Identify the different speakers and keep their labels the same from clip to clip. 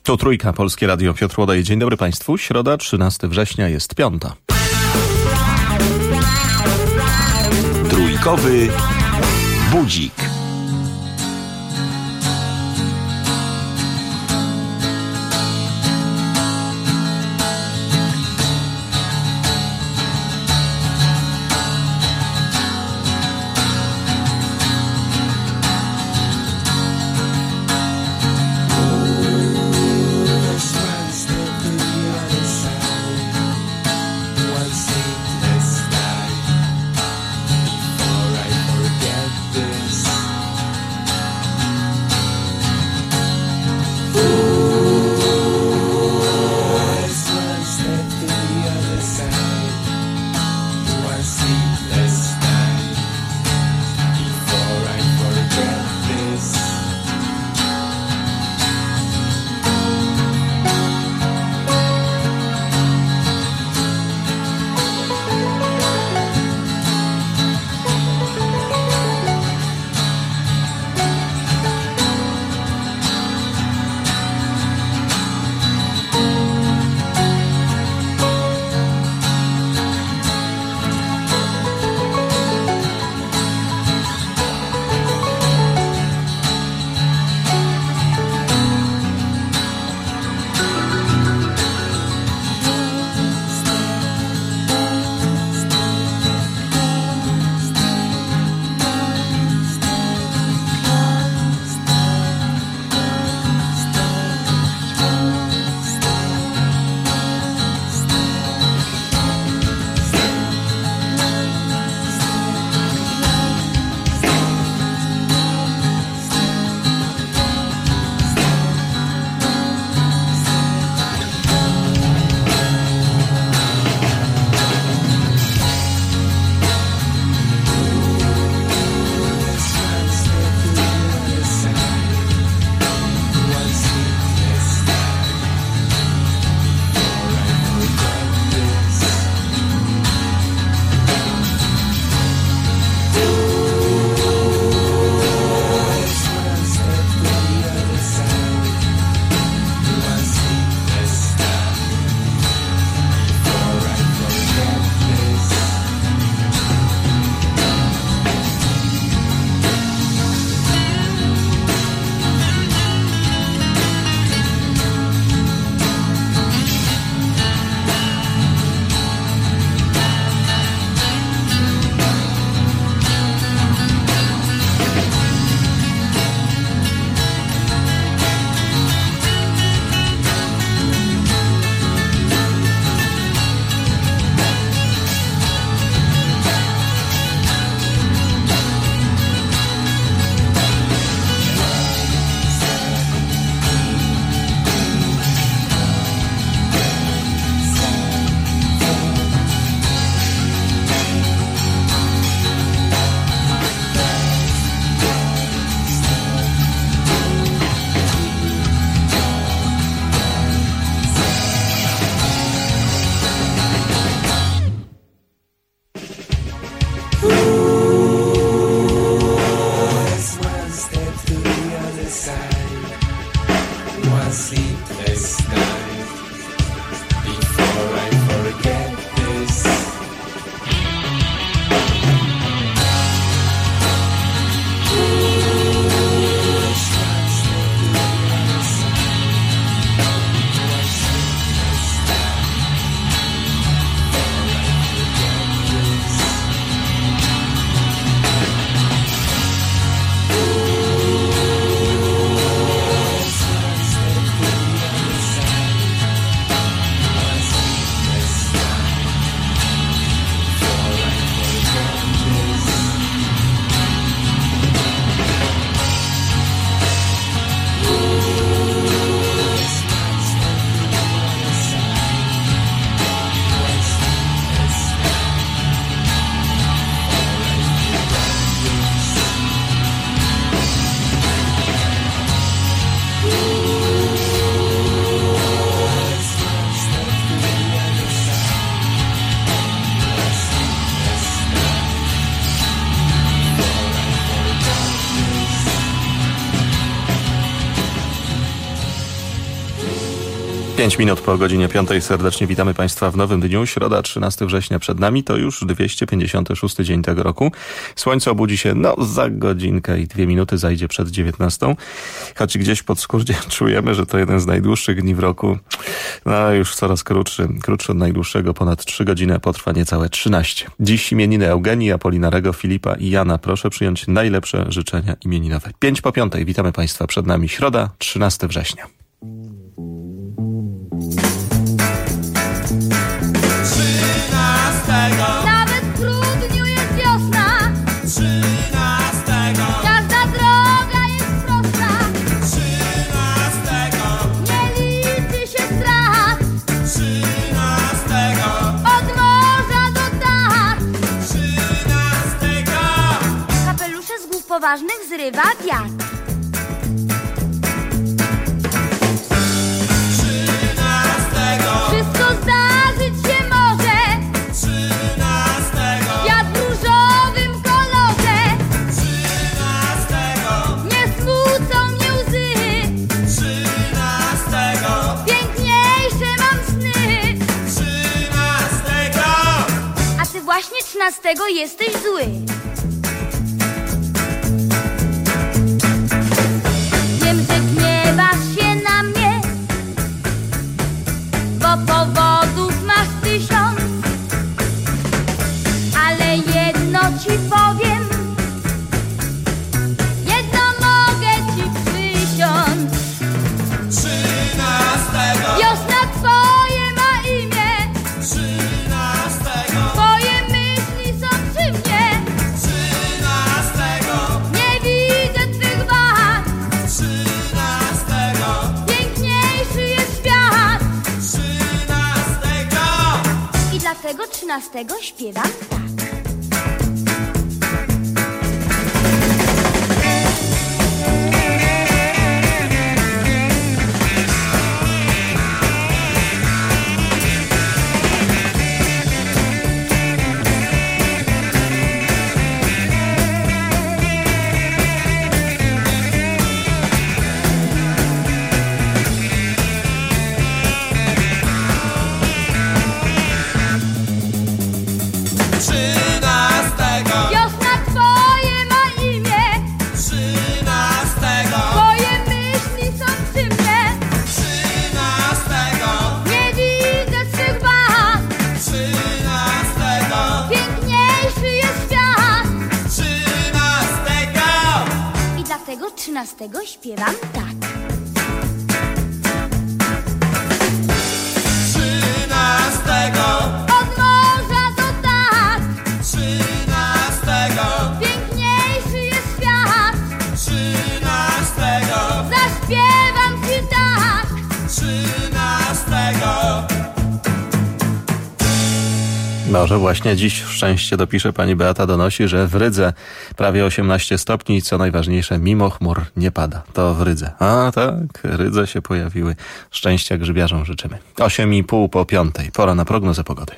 Speaker 1: To Trójka, Polskie Radio, Piotr Łodaj. Dzień dobry Państwu. Środa, 13 września, jest piąta.
Speaker 2: Trójkowy budzik.
Speaker 1: 5 minut po godzinie 5. Serdecznie witamy Państwa w nowym dniu. Środa, 13 września przed nami. To już 256 dzień tego roku. Słońce obudzi się za godzinkę i 2 minuty, zajdzie przed 19. Choć gdzieś pod skórdzie czujemy, że to jeden z najdłuższych dni w roku. Już coraz krótszy od najdłuższego. Ponad 3 godziny, potrwa niecałe 13. Dziś imieniny Eugenii, Apolinarego, Filipa i Jana. Proszę przyjąć najlepsze życzenia imieninowe. 5 po 5. Witamy Państwa przed nami. Środa, 13 września.
Speaker 3: Nawet w grudniu jest wiosna. 13. Każda droga jest prosta. 13. Nie liczy się strach. 13. Od morza do dach. 13. Kapelusze z głów poważnych zrywa wiatr. 13. Wszystko zdarzyć się może. 13. Świat w różowym kolorze. 13. Nie smucą mnie łzy. 13. Piękniejsze mam sny. 13. A ty właśnie 13 jesteś zły. Wiem, że gniewasz się na mnie, bo powodów masz 1000. Ale jedno ci powiem, jedno mogę ci przysiąc. 13. Wiosna twoje ma imię. 13. Twoje myśli są przy mnie. 13. Nie widzę twych wad. 13. Piękniejszy jest świat. 13. I dlatego 13 śpiewam tak. Wiosna twoje ma imię. 13. Twoje myśli są przy mnie. 13. Nie widzę twych wad. 13. Piękniejszy jest świat. 13. I dlatego 13 śpiewam tak. 13. Od morza do dach. 13. Piękniejszy jest świat. 13. Zaśpiewam ci tak. 13.
Speaker 1: Może właśnie dziś szczęście dopisze. Pani Beata donosi, że w Rydze prawie 18 stopni i co najważniejsze, mimo chmur nie pada. To w Rydze. A tak, Rydze się pojawiły. Szczęścia grzybiarzom życzymy. 8,5 po 5. Pora na prognozę pogody.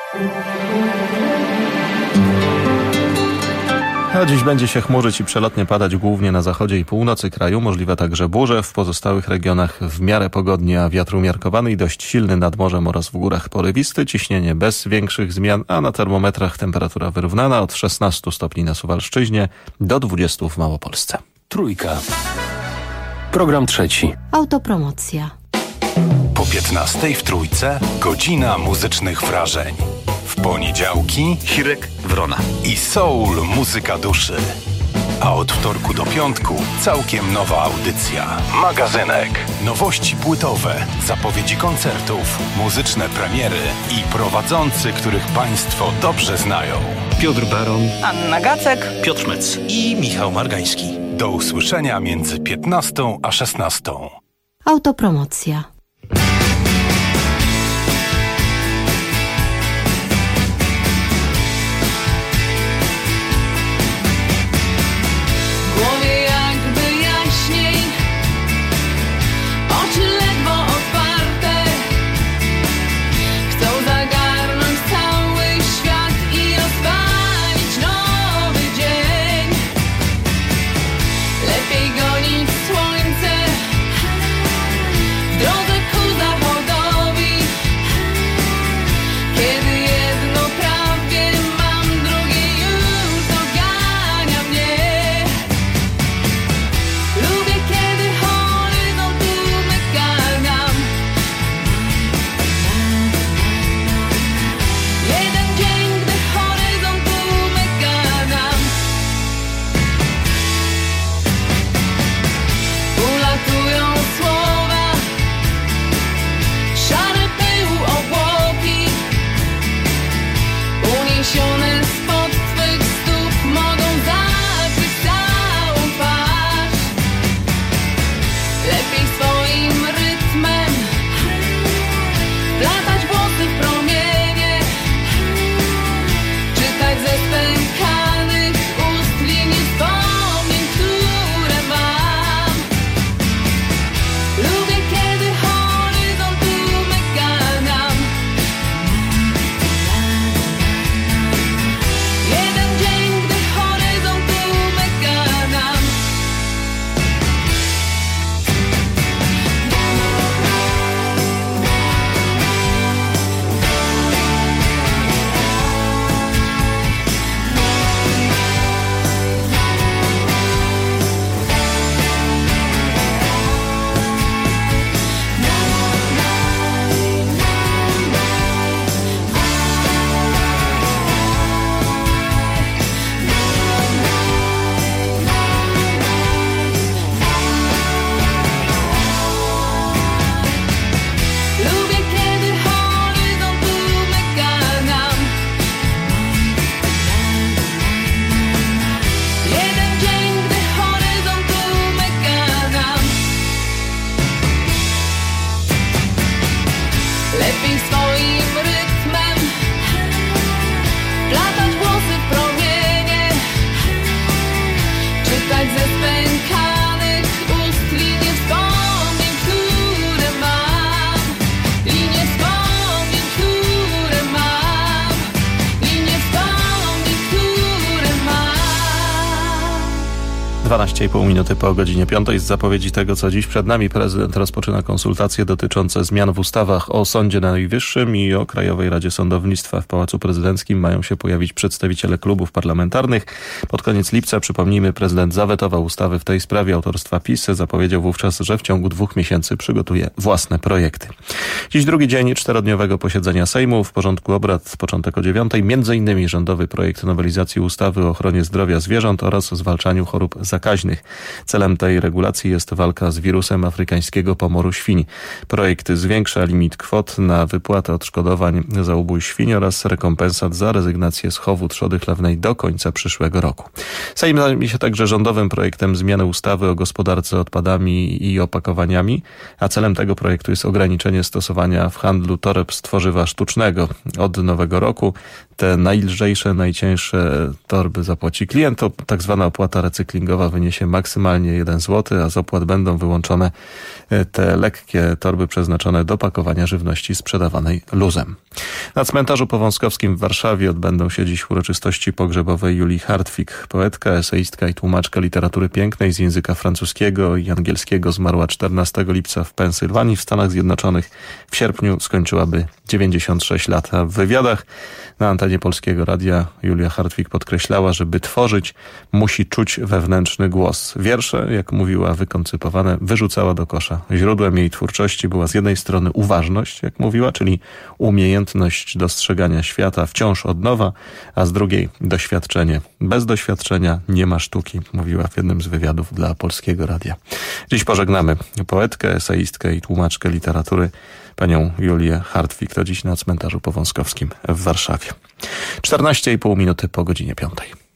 Speaker 1: A dziś będzie się chmurzyć i przelotnie padać głównie na zachodzie i północy kraju. Możliwe także burze. W pozostałych regionach w miarę pogodnie, a wiatr umiarkowany i dość silny nad morzem oraz w górach porywisty. Ciśnienie bez większych zmian, a na termometrach temperatura wyrównana od 16 stopni na Suwalszczyźnie do 20 w Małopolsce.
Speaker 2: Trójka. Program trzeci.
Speaker 4: Autopromocja.
Speaker 5: Po 15 w Trójce godzina muzycznych wrażeń. W poniedziałki
Speaker 6: Hirek Wrona
Speaker 5: i soul muzyka duszy. A od wtorku do piątku całkiem nowa audycja. Magazynek. Nowości płytowe, zapowiedzi koncertów, muzyczne premiery i prowadzący, których Państwo dobrze znają.
Speaker 6: Piotr Baron,
Speaker 7: Anna Gacek,
Speaker 6: Piotr Szmec i Michał Margański.
Speaker 5: Do usłyszenia między 15 a 16.
Speaker 4: Autopromocja.
Speaker 8: Lepiej gonić słońce w drodze
Speaker 7: Śpij swoim rytmem, platać włosy w promienie, czytać ze spękanych ust linie wspomnień, które mam. Linie wspomnień, które mam. Linie wspomnień, które mam.
Speaker 1: 12,5 minuty po godzinie 5. Z zapowiedzi tego, co dziś przed nami, prezydent rozpoczyna konsultacje dotyczące zmian w ustawach o Sądzie Najwyższym i o Krajowej Radzie Sądownictwa. W Pałacu Prezydenckim mają się pojawić przedstawiciele klubów parlamentarnych. Pod koniec lipca, przypomnijmy, prezydent zawetował ustawy w tej sprawie autorstwa PiS. Zapowiedział wówczas, że w ciągu 2 miesięcy przygotuje własne projekty. Dziś drugi dzień 4-dniowego posiedzenia Sejmu. W porządku obrad początek o 9. Między innymi rządowy projekt nowelizacji ustawy o ochronie zdrowia zwierząt oraz zwalczaniu chorób zakaźnych. Celem tej regulacji jest walka z wirusem afrykańskiego pomoru świń. Projekt zwiększa limit kwot na wypłatę odszkodowań za ubój świń oraz rekompensat za rezygnację z chowu trzody chlewnej do końca przyszłego roku. Sejm zajmie się także rządowym projektem zmiany ustawy o gospodarce odpadami i opakowaniami, a celem tego projektu jest ograniczenie stosowania w handlu toreb z tworzywa sztucznego. Od nowego roku te najlżejsze, najcieńsze torby zapłaci klient. To tak zwana opłata recyklingowa wyniesie maksymalnie 1 zł, a z opłat będą wyłączone te lekkie torby przeznaczone do pakowania żywności sprzedawanej luzem. Na cmentarzu powązkowskim w Warszawie odbędą się dziś uroczystości pogrzebowe Julii Hartwig. Poetka, eseistka i tłumaczka literatury pięknej z języka francuskiego i angielskiego zmarła 14 lipca w Pensylwanii w Stanach Zjednoczonych. W sierpniu skończyłaby 96 lat. A w wywiadach na antenie Polskiego Radia Julia Hartwig podkreślała, że by tworzyć, musi czuć wewnętrzny głos. Wiersze, jak mówiła, wykoncypowane, wyrzucała do kosza. Źródłem jej twórczości była z jednej strony uważność, jak mówiła, czyli umiejętność dostrzegania świata wciąż od nowa, a z drugiej doświadczenie. Bez doświadczenia nie ma sztuki, mówiła w jednym z wywiadów dla Polskiego Radia. Dziś pożegnamy poetkę, eseistkę i tłumaczkę literatury, panią Julię Hartwig. To dziś na cmentarzu powązkowskim w Warszawie. 14,5 minuty po godzinie 5.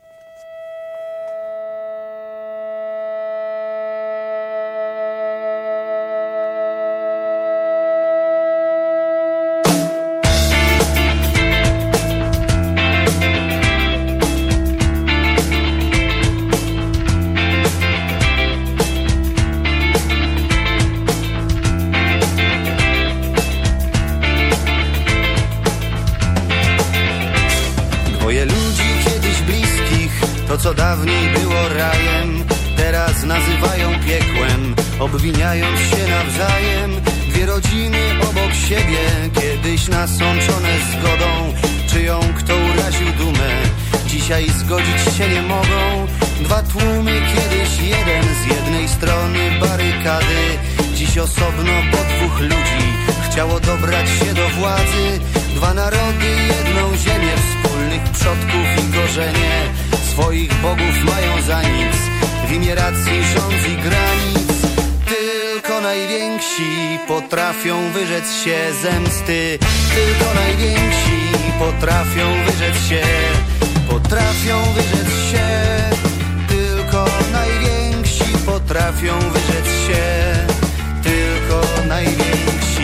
Speaker 8: Co dawniej było rajem, teraz nazywają piekłem, obwiniając się nawzajem. 2 rodziny obok siebie, kiedyś nasączone zgodą, czyją kto uraził dumę, dzisiaj zgodzić się nie mogą. 2 tłumy, kiedyś jeden z jednej strony barykady, dziś osobno, bo 2 ludzi chciało dobrać się do władzy. 2 narody, jedną ziemię, wspólnych przodków i korzenie, swoich bogów mają za nic, w imię racji rządz i granic. Tylko najwięksi potrafią wyrzec się zemsty, tylko najwięksi potrafią wyrzec się, potrafią wyrzec się. Tylko najwięksi potrafią wyrzec się, tylko najwięksi.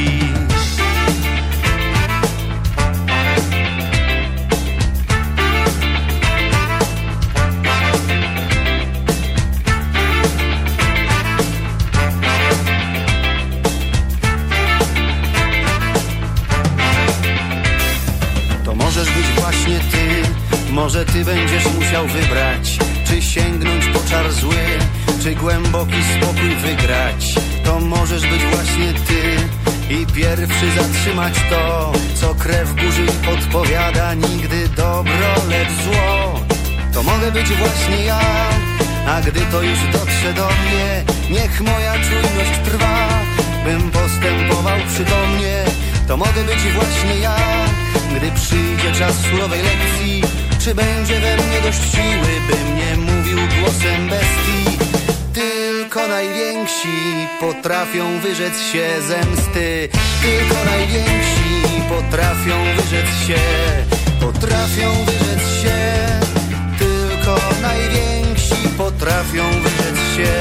Speaker 8: Może ty będziesz musiał wybrać, czy sięgnąć po czar zły, czy głęboki spokój wygrać. To możesz być właśnie ty i pierwszy zatrzymać to, co krew burzy podpowiada, nigdy dobro, lecz zło. To mogę być właśnie ja, a gdy to już dotrze do mnie, niech moja czujność trwa, bym postępował przytomnie. To mogę być właśnie ja, gdy przyjdzie czas surowej lekcji, czy będzie we mnie dość siły, bym nie mówił głosem bestii. Tylko najwięksi potrafią wyrzec się zemsty, tylko najwięksi potrafią wyrzec się, potrafią wyrzec się. Tylko najwięksi potrafią wyrzec się,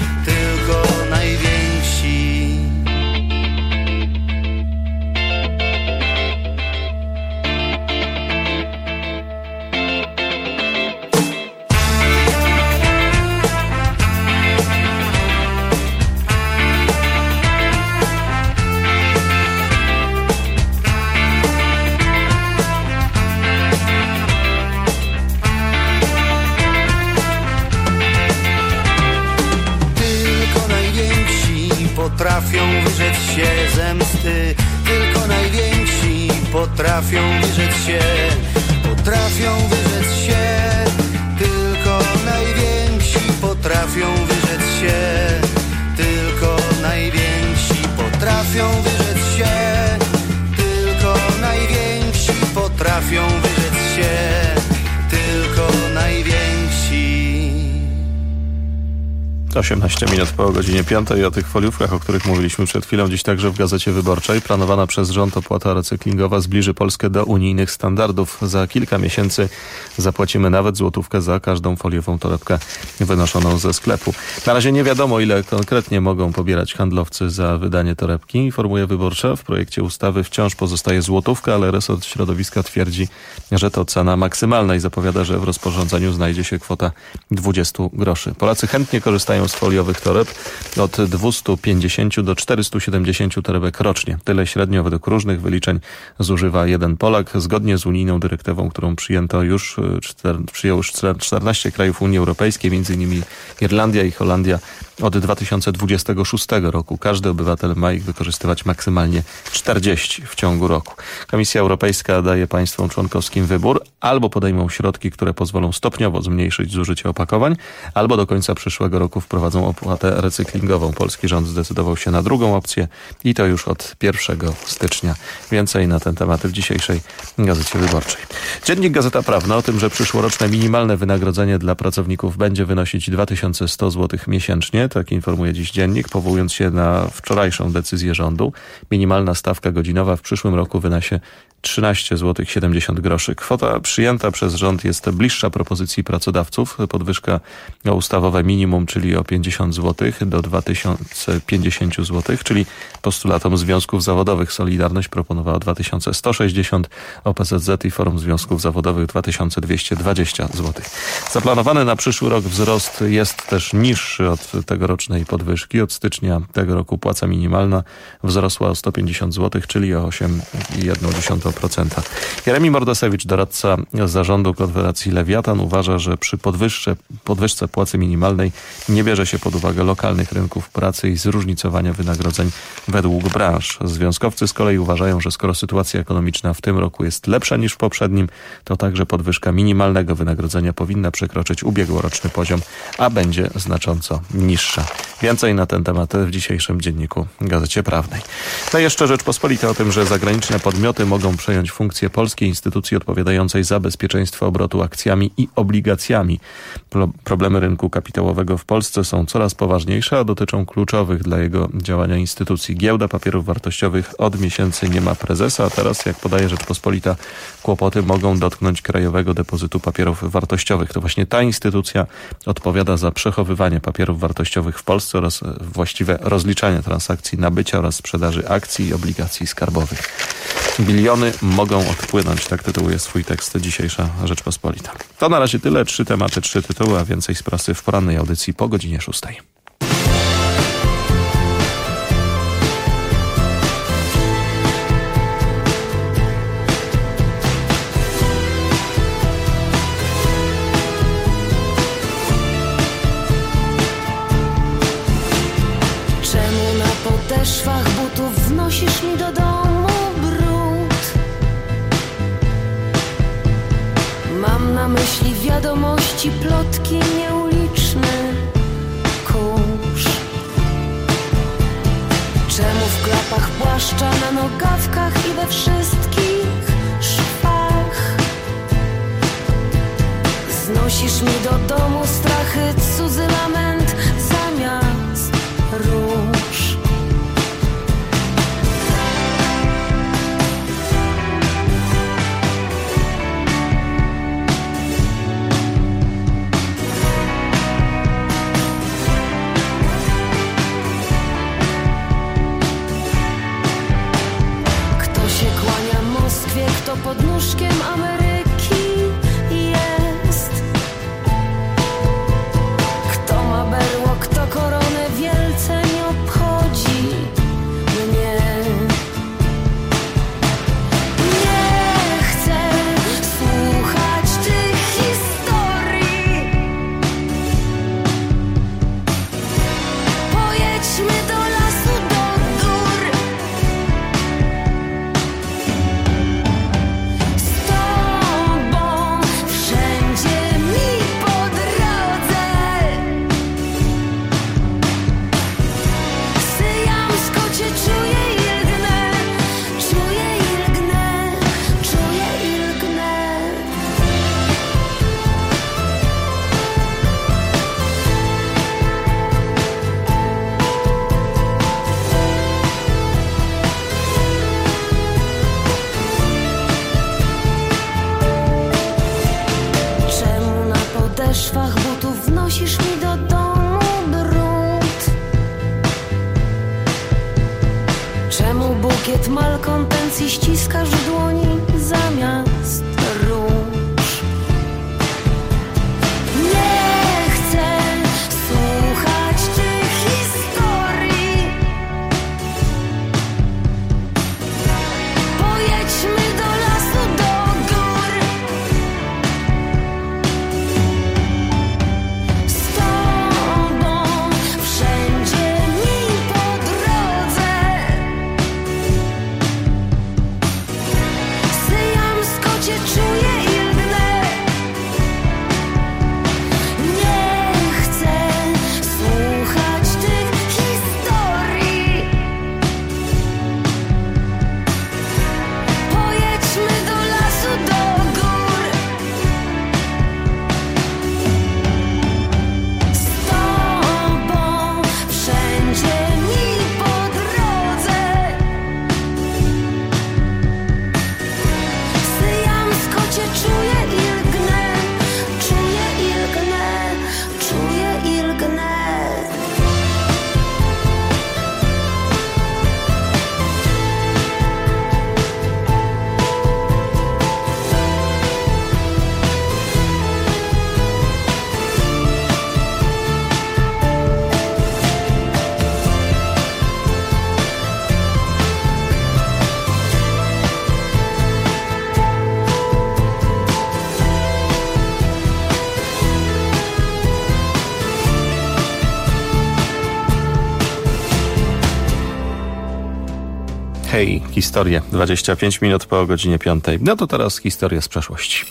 Speaker 8: tylko najwięksi. potrafią wyrzec się zemsty. Tylko najwięksi potrafią wyrzec się. Potrafią wyrzec się. Tylko najwięksi potrafią wyrzec się. Tylko najwięksi potrafią wyrzec się. Tylko najwięksi potrafią wyrzec się. Tylko najwięksi.
Speaker 1: 18 minut po godzinie 5 i o tych foliówkach, o których mówiliśmy przed chwilą, dziś także w Gazecie Wyborczej. Planowana przez rząd opłata recyklingowa zbliży Polskę do unijnych standardów. Za kilka miesięcy zapłacimy nawet złotówkę za każdą foliową torebkę wynoszoną ze sklepu. Na razie nie wiadomo, ile konkretnie mogą pobierać handlowcy za wydanie torebki, informuje Wyborcza. W projekcie ustawy wciąż pozostaje złotówka, ale resort środowiska twierdzi, że to cena maksymalna i zapowiada, że w rozporządzeniu znajdzie się kwota 20 groszy. Polacy chętnie korzystają z foliowych toreb od 250 do 470 torebek rocznie. Tyle średnio według różnych wyliczeń zużywa jeden Polak. Zgodnie z unijną dyrektywą, którą przyjęło już 14 krajów Unii Europejskiej, m.in. Irlandia i Holandia, od 2026 roku. Każdy obywatel ma ich wykorzystywać maksymalnie 40 w ciągu roku. Komisja Europejska daje państwom członkowskim wybór: albo podejmą środki, które pozwolą stopniowo zmniejszyć zużycie opakowań, albo do końca przyszłego roku wprowadzą opłatę recyklingową. Polski rząd zdecydował się na drugą opcję i to już od 1 stycznia. Więcej na ten temat w dzisiejszej Gazecie Wyborczej. Dziennik Gazeta Prawna o tym, że przyszłoroczne minimalne wynagrodzenie dla pracowników będzie wynosić 2100 zł miesięcznie. Tak informuje dziś dziennik, powołując się na wczorajszą decyzję rządu. Minimalna stawka godzinowa w przyszłym roku wyniesie 13 zł 70 groszy. Kwota przyjęta przez rząd jest bliższa propozycji pracodawców. Podwyżka o ustawowe minimum, czyli o 50 zł do 2050 zł, czyli postulatom związków zawodowych. Solidarność proponowała 2160, OPZZ i Forum Związków Zawodowych 2220 zł. Zaplanowany na przyszły rok wzrost jest też niższy od tegorocznej podwyżki. Od stycznia tego roku płaca minimalna wzrosła o 150 zł, czyli o 8,1%. Jeremi Mordasewicz, doradca zarządu Konfederacji Lewiatan, uważa, że przy podwyżce płacy minimalnej nie bierze się pod uwagę lokalnych rynków pracy i zróżnicowania wynagrodzeń według branż. Związkowcy z kolei uważają, że skoro sytuacja ekonomiczna w tym roku jest lepsza niż w poprzednim, to także podwyżka minimalnego wynagrodzenia powinna przekroczyć ubiegłoroczny poziom, a będzie znacząco niższa. Więcej na ten temat w dzisiejszym dzienniku Gazecie Prawnej. No i jeszcze Rzeczpospolita o tym, że zagraniczne podmioty mogą przejąć funkcję polskiej instytucji odpowiadającej za bezpieczeństwo obrotu akcjami i obligacjami. Problemy rynku kapitałowego w Polsce są coraz poważniejsze, a dotyczą kluczowych dla jego działania instytucji. Giełda Papierów Wartościowych od miesięcy nie ma prezesa, a teraz, jak podaje Rzeczpospolita, kłopoty mogą dotknąć Krajowego Depozytu Papierów Wartościowych. To właśnie ta instytucja odpowiada za przechowywanie papierów wartościowych w Polsce oraz właściwe rozliczanie transakcji nabycia oraz sprzedaży akcji i obligacji skarbowych. Biliony mogą odpłynąć, tak tytułuje swój tekst dzisiejsza Rzeczpospolita. To na razie tyle. 3 tematy, 3 tytuły, a więcej z prasy w porannej audycji po godzinie 6.
Speaker 7: Czemu na podeszwach butów wnosisz mi do domu brud? Mam na myśli wiadomości, plotki, nieuliczny kurz. Czemu w klapach płaszcza, na nogawkach i we wszystkich szwach znosisz mi do domu strachy, cudzy lament zamiast róż. Kto się kłania Moskwie, kto pod nóżkiem Ameryki jest? Kto ma berło, kto koronę, wielce nie obchodzi mnie. Nie chcę słuchać tych historii. Pojedźmy do lasu, do Czemu bukiet malkontencji ściskasz w dłoni zamiast róż? Nie chcę słuchać tych historii. Pojedźmy do lasu, do gór. Z tobą wszędzie mi po drodze. Syjamsko cię czuję i lgnę. Nie chcę słuchać tych historii. Pojedźmy do lasu, do gór. Z tobą wszędzie mi po drodze. Syjamsko cię czuję i lgnę. Czuję i lgnę. Czuję i lgnę.
Speaker 1: Hej, historie. 25 minut po godzinie 5. No to teraz historia z przeszłości.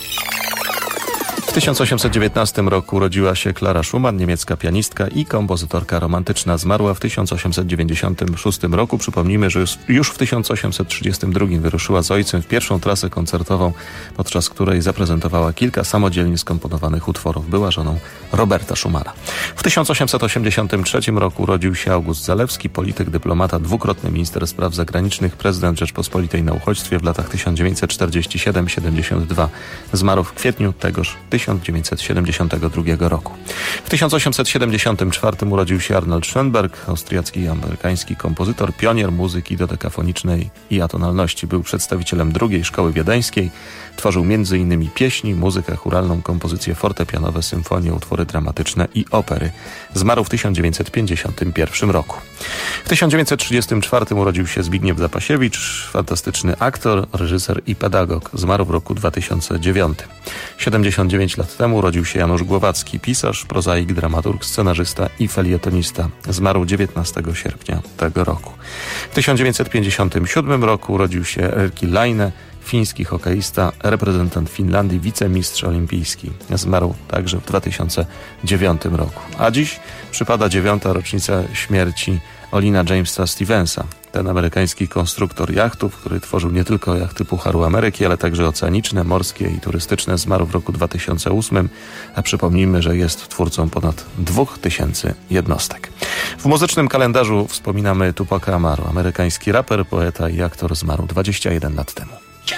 Speaker 1: W 1819 roku urodziła się Klara Schumann, niemiecka pianistka i kompozytorka romantyczna. Zmarła w 1896 roku. Przypomnijmy, że już w 1832 wyruszyła z ojcem w pierwszą trasę koncertową, podczas której zaprezentowała kilka samodzielnie skomponowanych utworów. Była żoną Roberta Schumana. W 1883 roku urodził się August Zalewski, polityk, dyplomata, dwukrotny minister spraw zagranicznych, prezydent Rzeczpospolitej na uchodźstwie w latach 1947-72. Zmarł w kwietniu tegoż 1972 roku. W 1874 urodził się Arnold Schoenberg, austriacki i amerykański kompozytor, pionier muzyki dodekafonicznej i atonalności. Był przedstawicielem drugiej szkoły wiedeńskiej. Tworzył m.in. pieśni, muzykę chóralną, kompozycje fortepianowe, symfonie, utwory dramatyczne i opery. Zmarł w 1951 roku. W 1934 urodził się Zbigniew Zapasiewicz, fantastyczny aktor, reżyser i pedagog. Zmarł w roku 2009. 79 lat temu urodził się Janusz Głowacki, pisarz, prozaik, dramaturg, scenarzysta i felietonista. Zmarł 19 sierpnia tego roku. W 1957 roku urodził się Erkki Laine, fiński hokeista, reprezentant Finlandii, wicemistrz olimpijski. Zmarł także w 2009 roku. A dziś przypada 9. rocznica śmierci Olina Jamesa Stevensa. Ten amerykański konstruktor jachtów, który tworzył nie tylko jachty Pucharu Ameryki, ale także oceaniczne, morskie i turystyczne, zmarł w roku 2008, a przypomnijmy, że jest twórcą ponad 2000 jednostek. W muzycznym kalendarzu wspominamy Tupaca Amaru, amerykański raper, poeta i aktor, zmarł 21 lat temu.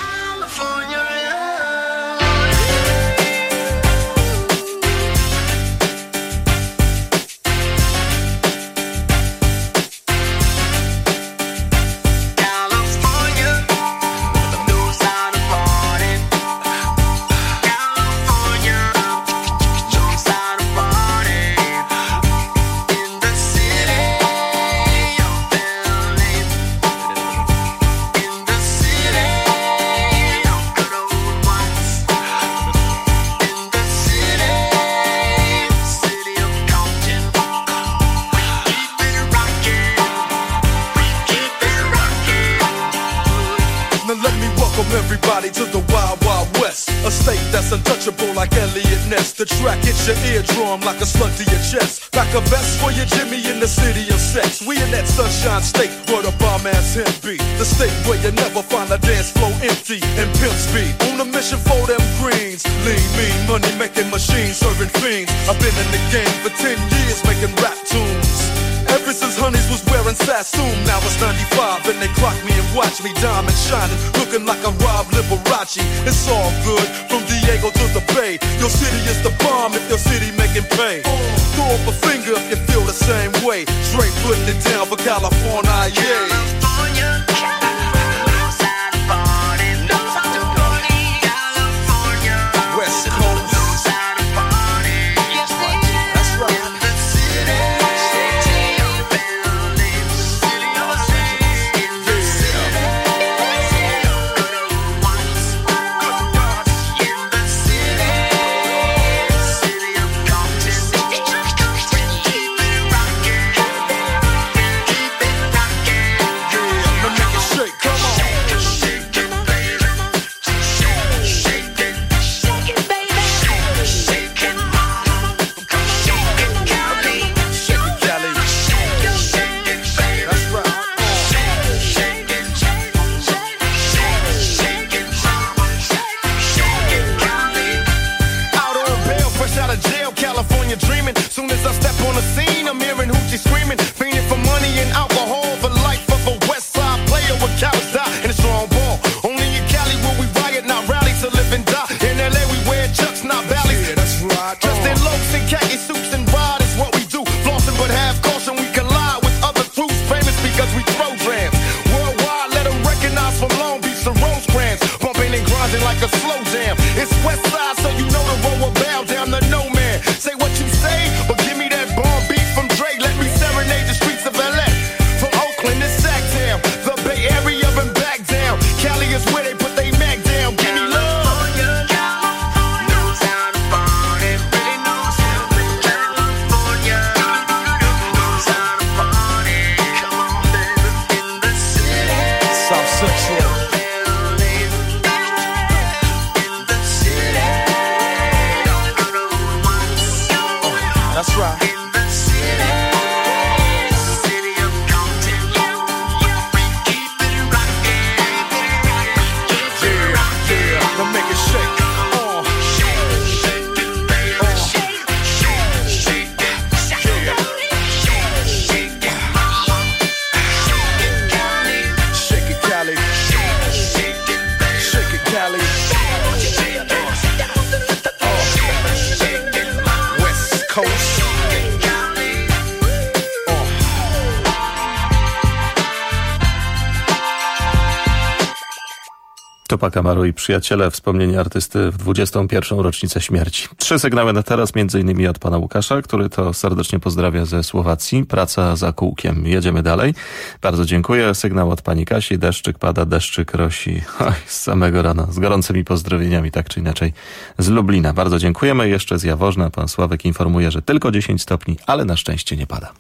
Speaker 9: everybody to the Wild Wild West. A state that's untouchable like Elliot Ness. The track hits your eardrum like a slug to your chest. Like a vest for your Jimmy in the city of sex. We in that sunshine state where the bomb ass him be. The state where you never find a dance floor empty and pimp speed. On a mission for them greens. Lean, mean, money making machines serving fiends. I've been in the game for 10 years making rap tunes. Ever since Honeys was wearing Sassoon, now it's 95 and they clock me and watch me diamond shining, looking like a Rob Liberace. It's all good from Diego to the Bay. Your city is the bomb if your city making pay. Throw up a finger if you feel the same way. Straight putting it down for California, yeah. It's West Side, so you know the road will bow down to no man. Say what you say, but give me that bomb beat from Dre. Let me serenade the streets of LA. From Oakland to Sacktown, the Bay Area and back down. Cali is where they put they Mac down. Give me love. That's right. In the city, city of content. Keep it rockin'. Yeah, now make it shake. Shake, shake it, baby. Shake, shake, shake it. Yeah. Shake it, mama. Shake it, Cali. Shake it, Cali. Shake it, baby. Shake it, Cali. West Coast.
Speaker 1: Tupac Amaru i przyjaciele, wspomnienie artysty w 21. rocznicę śmierci. 3 sygnały na teraz, m.in. od pana Łukasza, który to serdecznie pozdrawia ze Słowacji. Praca za kółkiem. Jedziemy dalej. Bardzo dziękuję. Sygnał od pani Kasi. Deszczyk pada, deszczyk rosi. Oj, z samego rana. Z gorącymi pozdrowieniami, tak czy inaczej, z Lublina. Bardzo dziękujemy. Jeszcze z Jaworzna. Pan Sławek informuje, że tylko 10 stopni, ale na szczęście nie pada.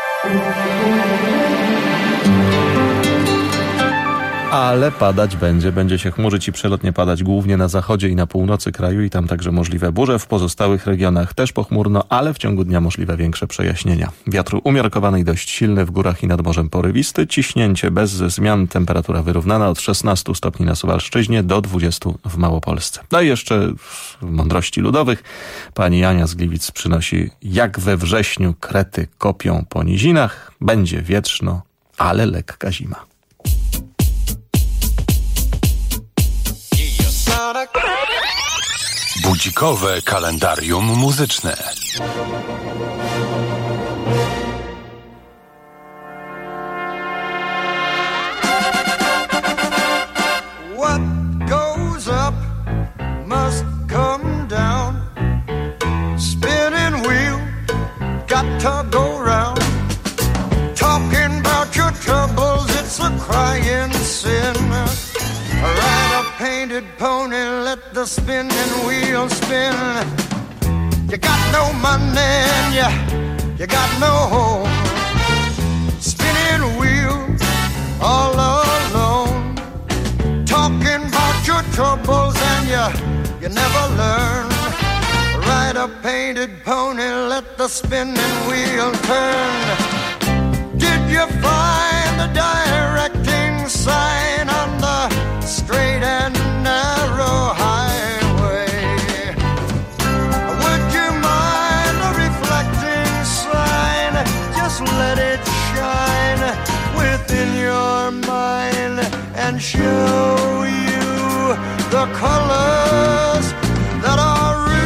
Speaker 1: Ale padać będzie się chmurzyć i przelotnie padać głównie na zachodzie i na północy kraju i tam także możliwe burze. W pozostałych regionach też pochmurno, ale w ciągu dnia możliwe większe przejaśnienia. Wiatr umiarkowany i dość silny, w górach i nad morzem porywisty. Ciśnięcie bez zmian, temperatura wyrównana od 16 stopni na Suwalszczyźnie do 20 w Małopolsce. No i jeszcze w mądrości ludowych pani Ania z Gliwic przynosi: jak we wrześniu krety kopią po nizinach, będzie wietrzno, ale lekka zima.
Speaker 5: Budzikowe kalendarium muzyczne.
Speaker 8: What goes up must come down. Spinning wheel got to go round. Talking about your troubles, it's a crying sin. Ride a painted pony, let the spinning wheel spin. You got no money and you got no home. Spinning wheel all alone. Talking about your troubles and you never learn. Ride a painted pony, let the spinning wheel turn. Did you find the directing sign on the straight and narrow highway? Would you mind a reflecting sign? Just let it shine within your mind and show you the colors that are real.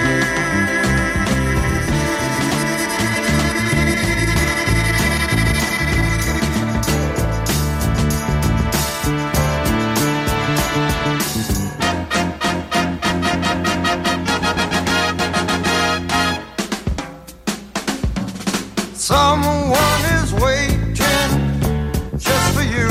Speaker 8: Someone is waiting just for you.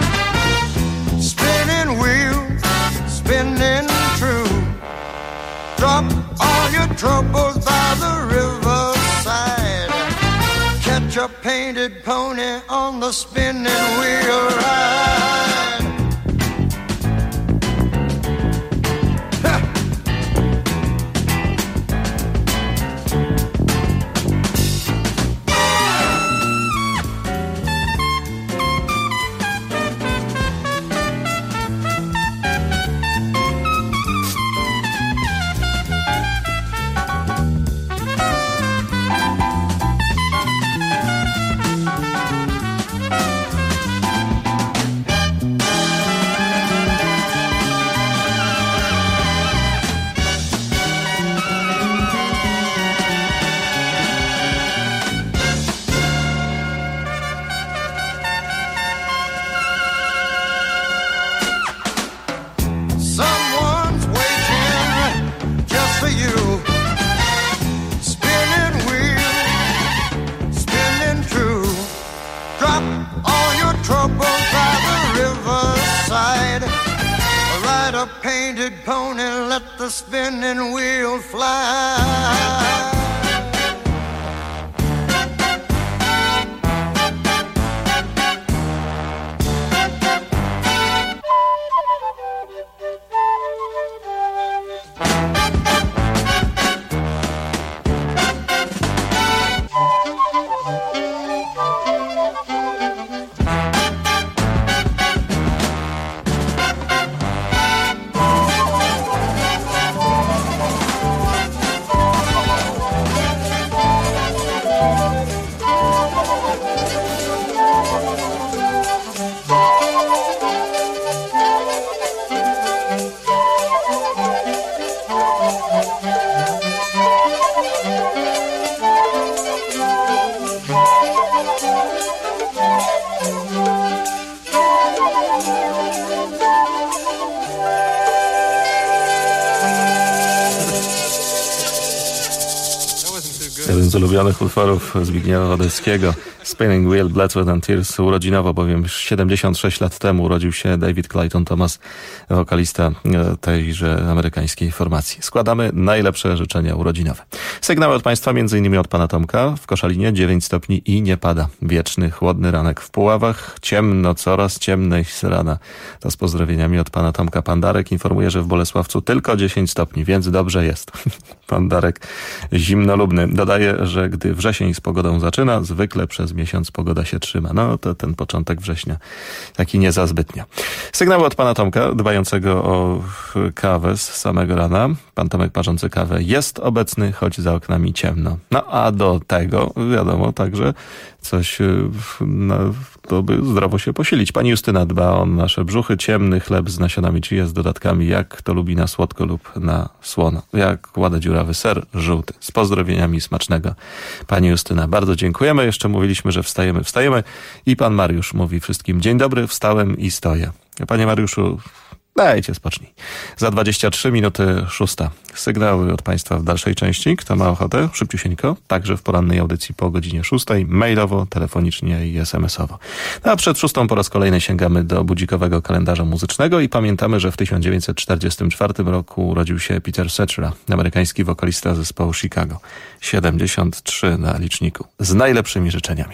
Speaker 8: Spinning wheel, spinning true. Drop all your troubles by the riverside. Catch a painted pony on the spinning wheel ride. ride a painted pony, let the spinning wheel fly.
Speaker 1: Jeden z ulubionych utworów Zbigniewa Wodeckiego, Spinning Wheel, Blood, Sweat and Tears, urodzinowo, bowiem 76 lat temu urodził się David Clayton Thomas, wokalista tejże amerykańskiej formacji. Składamy najlepsze życzenia urodzinowe. Sygnały od Państwa, m.in. od pana Tomka. W Koszalinie 9 stopni i nie pada. Wieczny, chłodny ranek w Puławach. Ciemno, coraz ciemniej z rana. To z pozdrowieniami od pana Tomka. Pan Darek informuje, że w Bolesławcu tylko 10 stopni, więc dobrze jest. Pan Darek zimnolubny. Dodaje, że gdy wrzesień z pogodą zaczyna, zwykle przez miesiąc pogoda się trzyma. No to ten początek września taki nie za zbytnio. Sygnały od pana Tomka, dbającego o kawę z samego rana. Pan Tomek parzący kawę jest obecny, choć za oknami ciemno. No a do tego wiadomo także coś, to by zdrowo się posilić. Pani Justyna dba o nasze brzuchy. Ciemny chleb z nasionami chia z dodatkami, jak kto lubi na słodko lub na słono. Jak ładodziurawy ser żółty. Z pozdrowieniami smacznego. Pani Justyna, bardzo dziękujemy. Jeszcze mówiliśmy, że wstajemy. I pan Mariusz mówi wszystkim: dzień dobry, wstałem i stoję. Panie Mariuszu, dajcie spocznij. Za 23 minuty 6. Sygnały od Państwa w dalszej części. Kto ma ochotę, szybciusieńko, także w porannej audycji po godzinie 6, mailowo, telefonicznie i SMS-owo. A przed 6 po raz kolejny sięgamy do budzikowego kalendarza muzycznego i pamiętamy, że w 1944 roku urodził się Peter Cetera, amerykański wokalista zespołu Chicago. 73 na liczniku. Z najlepszymi życzeniami.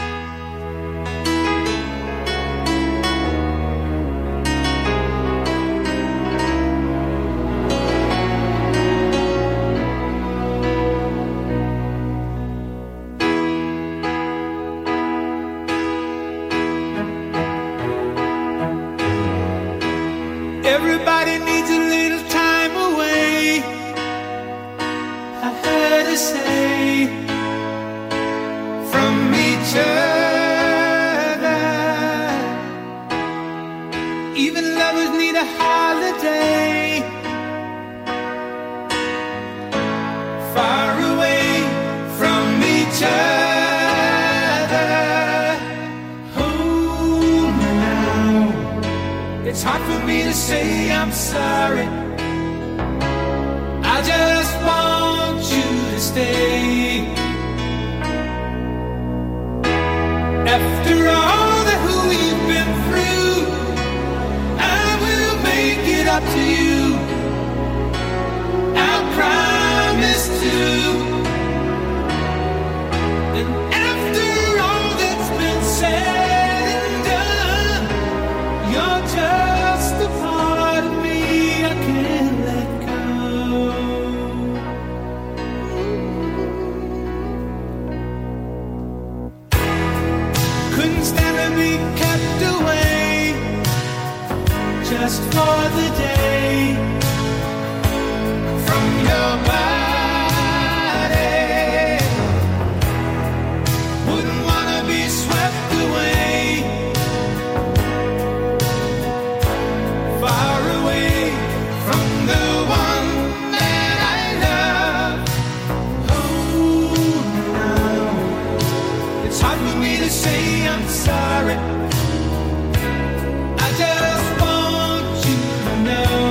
Speaker 10: Everybody needs a little time away, I heard her say, from each other. Even lovers need a holiday, far away from each other. Hold me now, it's hard for me to say I'm sorry. I just want you to stay. After all that we've been through, I will make it up to you. I promise to. And after all that's been said and done, you're just a part of me I can't let go. Couldn't stand to be kept away just for the day from your body. Wouldn't wanna be swept away, far away from the one that I love. Oh, now it's hard for me to say I'm sorry. I just want you to know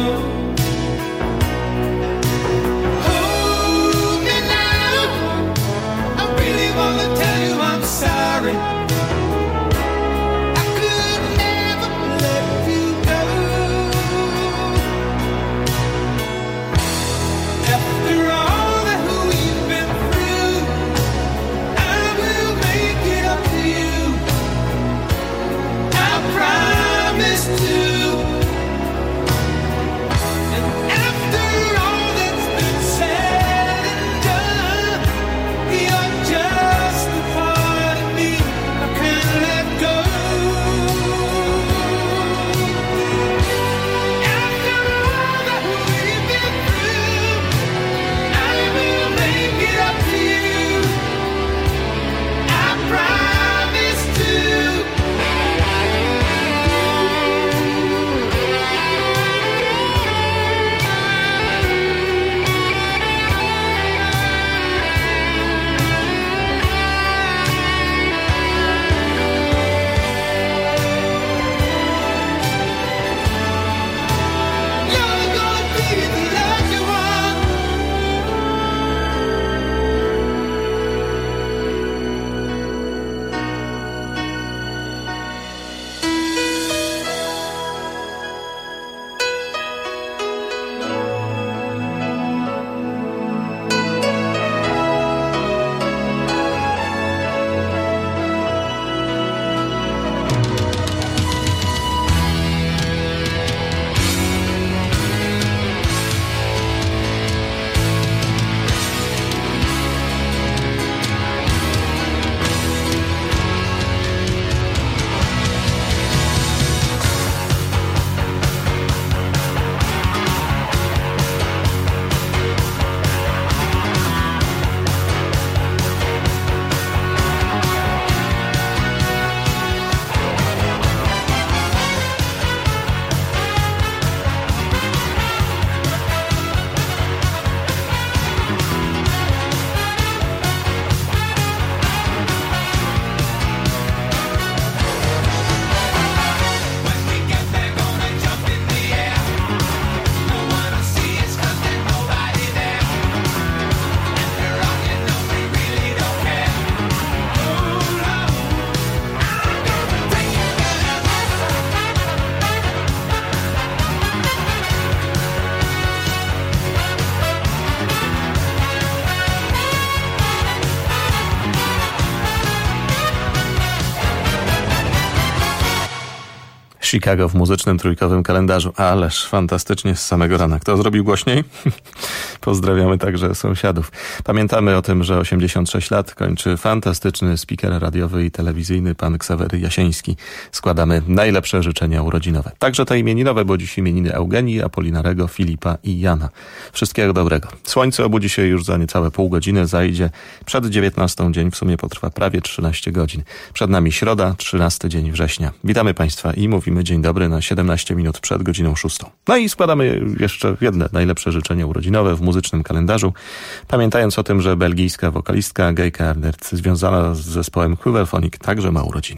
Speaker 1: Chicago w muzycznym trójkowym kalendarzu. Ależ fantastycznie z samego rana. Kto zrobił głośniej? Pozdrawiamy także sąsiadów. Pamiętamy o tym, że 86 lat kończy fantastyczny speaker radiowy i telewizyjny pan Ksawery Jasieński. Składamy najlepsze życzenia urodzinowe. Także te imieninowe, bo dziś imieniny Eugenii, Apolinarego, Filipa i Jana. Wszystkiego dobrego. Słońce obudzi się już za niecałe pół godziny, zajdzie przed 19. Dzień w sumie potrwa prawie 13 godzin. Przed nami środa, 13 dzień września. Witamy Państwa i mówimy dzień dobry na 17 minut przed godziną 6. No i składamy jeszcze jedne najlepsze życzenia urodzinowe w muzycznym kalendarzu, pamiętając o tym, że belgijska wokalistka Gejka Ernert związana z zespołem Quiverphonic także ma urodziny.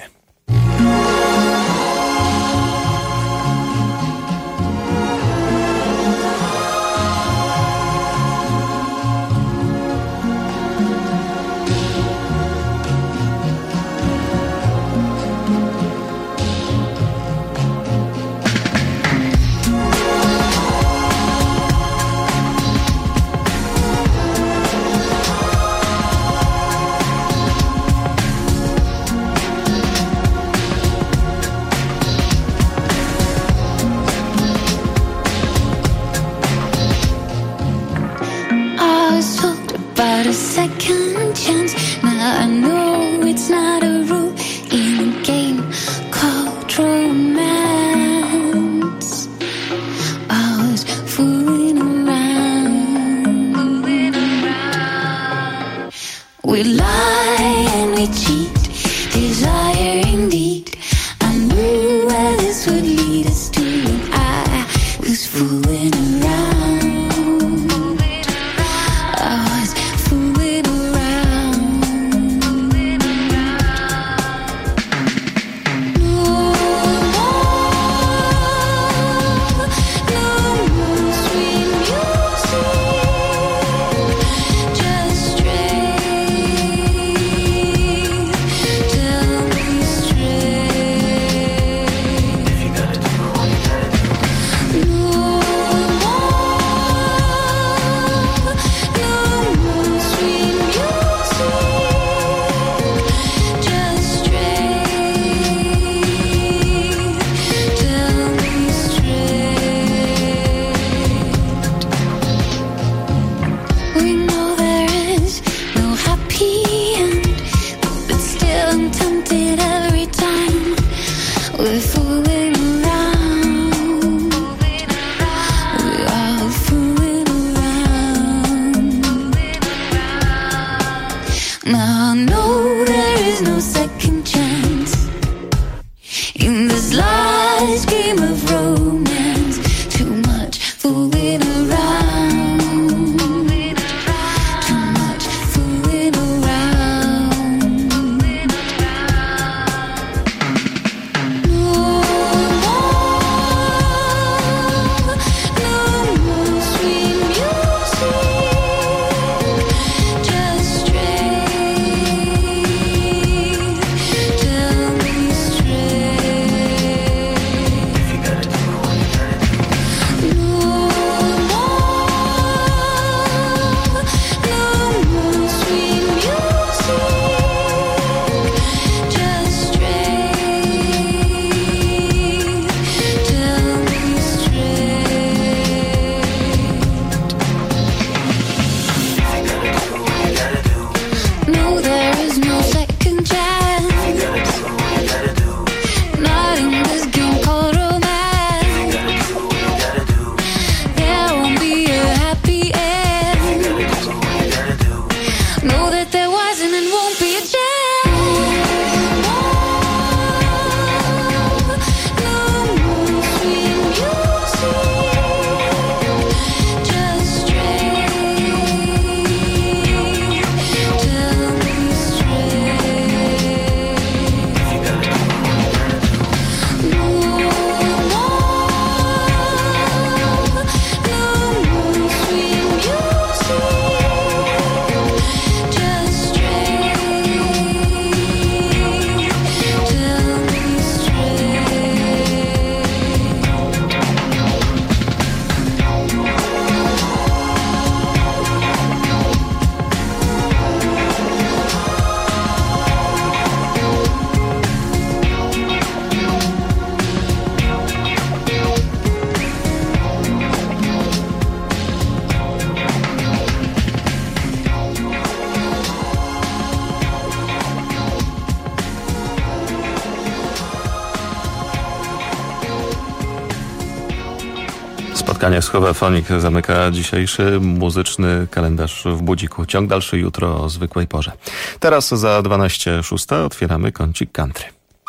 Speaker 1: Spotkanie z Hoverphonic zamyka dzisiejszy muzyczny kalendarz w Budziku. Ciąg dalszy jutro o zwykłej porze. Teraz za 12:06 otwieramy kącik country.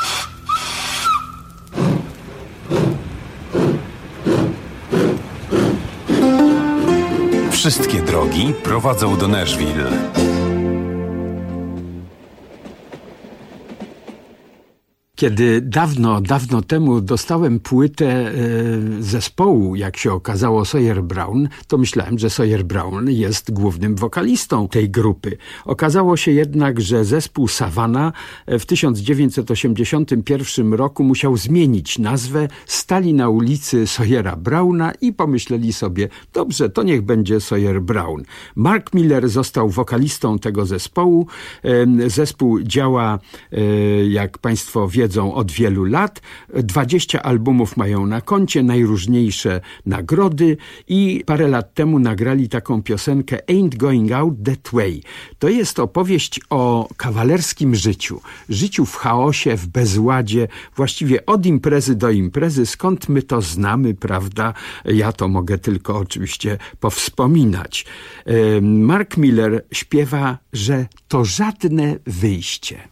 Speaker 5: Wszystkie drogi prowadzą do Nashville.
Speaker 11: Kiedy dawno temu dostałem płytę zespołu, jak się okazało, Sawyer Brown, to myślałem, że Sawyer Brown jest głównym wokalistą tej grupy. Okazało się jednak, że zespół Savannah w 1981 roku musiał zmienić nazwę, stali na ulicy Sawyera Browna i pomyśleli sobie, dobrze, to niech będzie Sawyer Brown. Mark Miller został wokalistą tego zespołu. Zespół działa, jak państwo wiedzą, od wielu lat. 20 albumów mają na koncie, najróżniejsze nagrody i parę lat temu nagrali taką piosenkę Ain't Going Out That Way. To jest opowieść o kawalerskim życiu. Życiu w chaosie, w bezładzie, właściwie od imprezy do imprezy. Skąd my to znamy, prawda? Ja to mogę tylko oczywiście powspominać. Mark Miller śpiewa, że to żadne wyjście.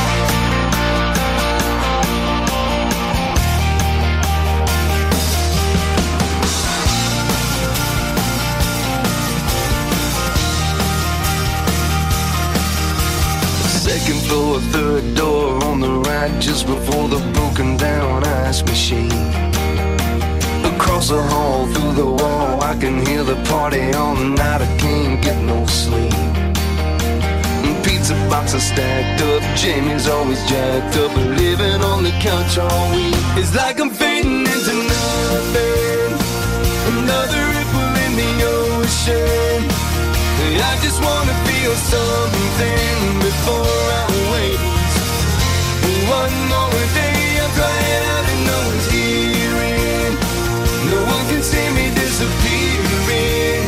Speaker 12: Second floor, third door on the right, just before the broken down ice machine. Across the hall, through the wall, I can hear the party all night. I can't get no sleep. Pizza boxes stacked up, Jamie's always jacked up, living on the couch all week. It's like I'm fading into nothing, another ripple in the ocean. I just wanna feel something before I wait. One more day I'm crying out and no one's hearing. No one can see me disappearing.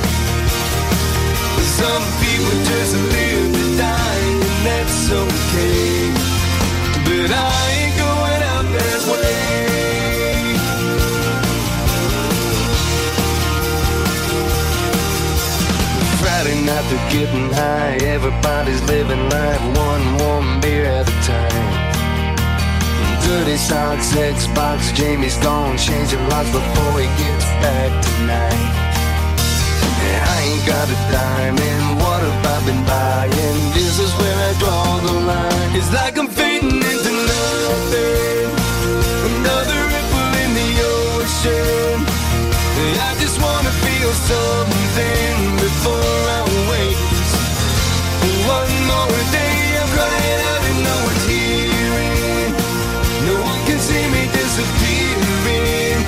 Speaker 12: Some people just live to die and that's okay. But I ain't going out that way. Friday night they're getting high, everybody's living life one warm beer at a time. Dirty socks, Xbox, Jamie's gone, changing locks before he gets back tonight. I ain't got a dime, and what have I been buying? This is where I draw the line. It's like I'm fading into nothing, another ripple in the ocean. I just wanna feel something before I wait. One more day I'm crying out and no one's hearing. No one can see me disappearing.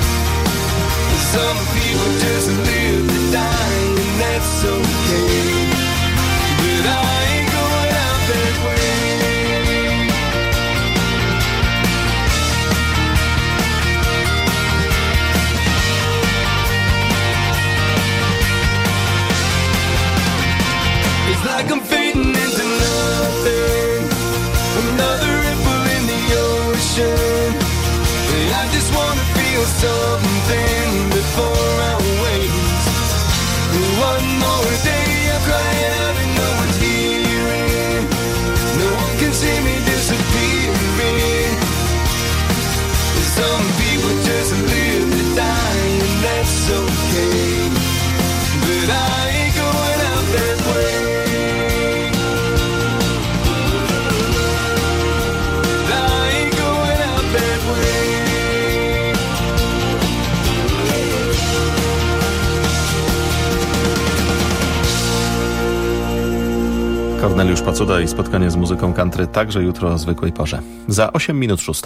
Speaker 12: Some people just live to die and that's okay. But I ain't going out that way. It's like I'm fading into nothing, another ripple in the ocean. I just wanna feel something before I wait. One more day I'm crying out and no one's hearing. No one can see me disappearing. Some people just live to die and that's okay. But I ain't going out that way.
Speaker 1: Korneliusz Pacuda i spotkanie z muzyką country także jutro o zwykłej porze. Za 8 minut 6.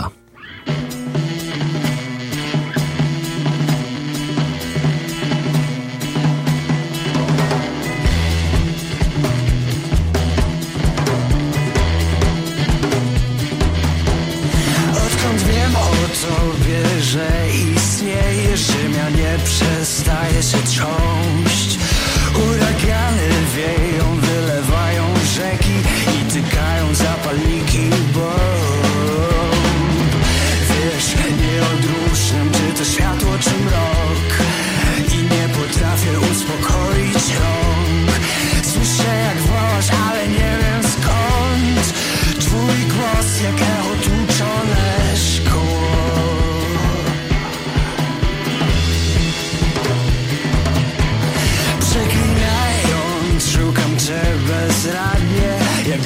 Speaker 10: Odkąd wiem o tobie, że istniejesz, ziemia nie przestaje się trząść. Uragany wieją, wylewają rzeki i tykają zapalniki bomb. Wiesz, nie odróżniam, czy to światło, czy mrok.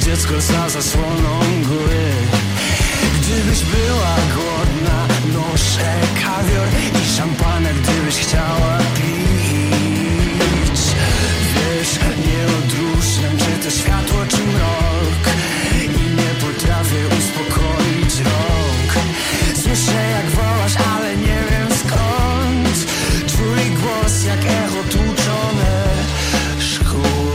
Speaker 13: dziecko za zasłoną mgły. Gdybyś była głodna, noszę kawior i szampana, gdybyś chciała pić. Wiesz, nie odróżniam, czy to światło, czy mrok, i nie potrafię uspokoić rąk. Słyszę, jak wołasz, ale nie wiem skąd. Twój głos jak echo tłuczone szkło.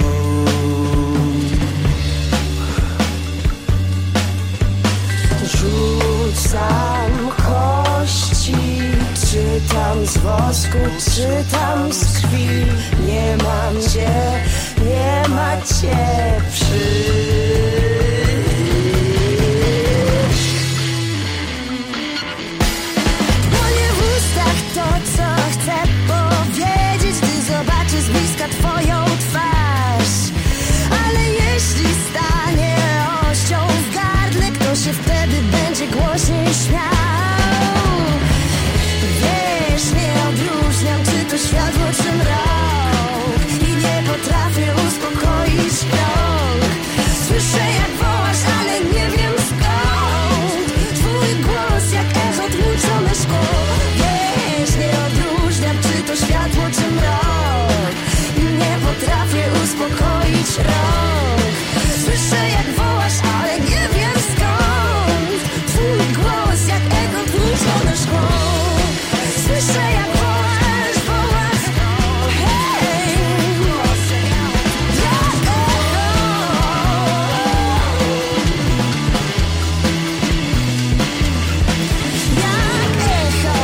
Speaker 13: Rzucam kości, czytam z wosku, czytam z krwi. Nie mam cię, nie ma cię Płonie w ustach to, co chcę powiedzieć, gdy zobaczę z bliska twoją twarz. Ale jeśli stanie ością w gardle, kto się wtedy będzie głośniej śmiał? Wiesz, nie odróżniam, czy to światło, czy mrok, i nie potrafię uspokoić rąk. Słyszę, jak wołasz, ale nie wiem skąd. Twój głos jak echo tłuczone szkło. Wiesz, nie odróżniam, czy to światło, czy mrok, i nie potrafię uspokoić rąk. Słyszę, jak wołasz, ale nie wiem skąd. Twój głos jak echo tłuczone szkło. Słyszę, jak wołasz, wołasz, hej. Jak echo. Jak echo.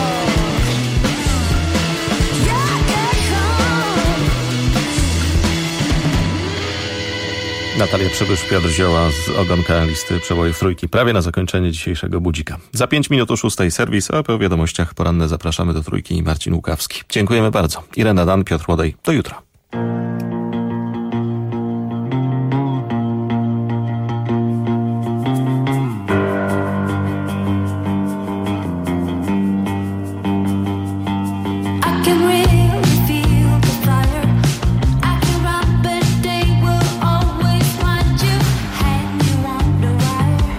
Speaker 13: Jak echo.
Speaker 1: Natalia Przybysz, Piotr Zioła z ogonka listy przebojów trójki. Prawie na zakończenie dzisiejszego budzika. Za 5 minut o 6 serwis, a po wiadomościach poranne zapraszamy do trójki i Marcin Łukawski. Dziękujemy bardzo. Irena Dan, Piotr Łodej. Do jutra.
Speaker 7: I can really feel the fire. I can run, but they will always find you, hang you on the wire.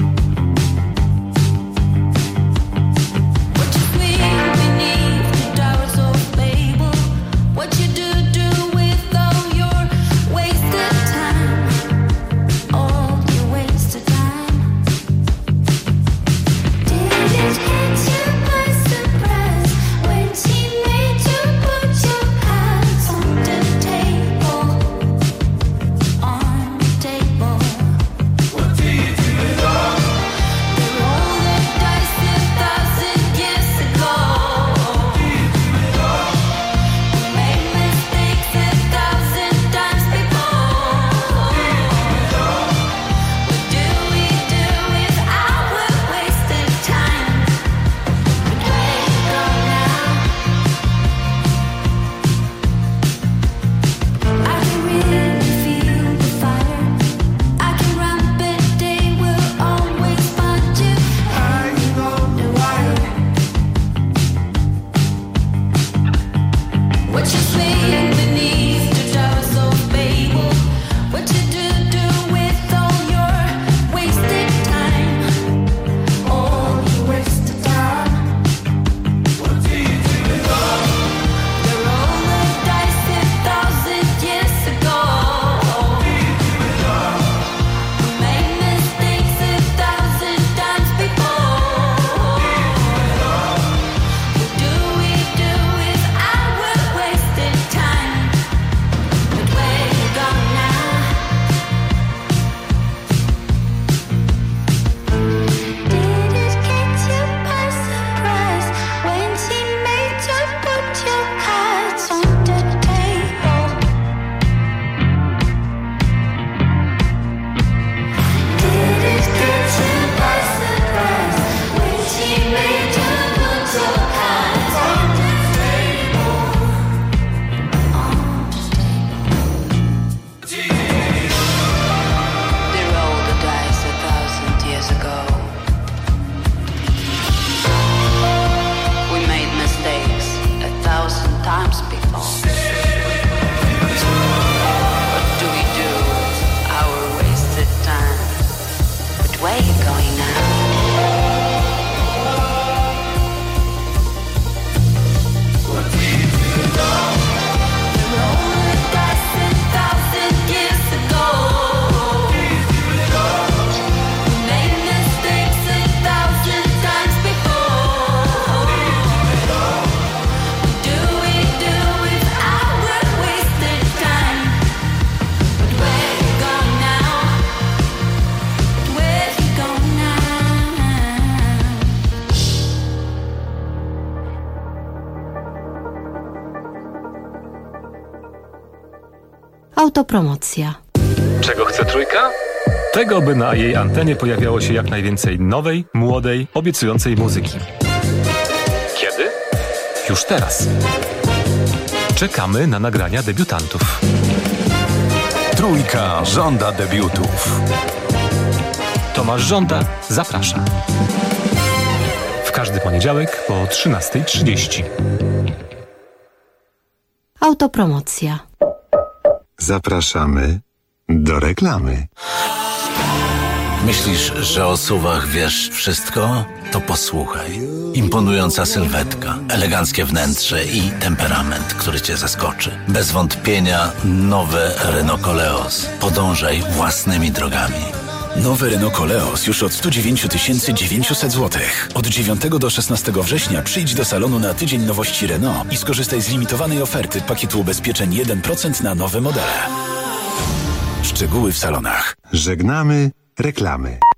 Speaker 7: What you feel beneath the towers of Babel, what you do with
Speaker 4: Autopromocja.
Speaker 2: Czego chce Trójka? Tego, by na jej antenie pojawiało się jak najwięcej nowej, młodej, obiecującej muzyki. Kiedy? Już teraz. Czekamy na nagrania debiutantów.
Speaker 5: Trójka żąda debiutów.
Speaker 2: Tomasz Żąda zaprasza. W każdy poniedziałek po 13:30.
Speaker 4: Autopromocja.
Speaker 14: Zapraszamy do reklamy.
Speaker 6: Myślisz, że o SUV-ach wiesz wszystko? To posłuchaj. Imponująca sylwetka, eleganckie wnętrze i temperament, który cię zaskoczy. Bez wątpienia nowe Renault Koleos. Podążaj własnymi drogami.
Speaker 15: Nowy Renault Koleos już od 109 900 zł. Od 9 do 16 września przyjdź do salonu na tydzień nowości Renault i skorzystaj z limitowanej oferty pakietu ubezpieczeń 1% na nowe modele. Szczegóły w salonach.
Speaker 14: Żegnamy reklamy.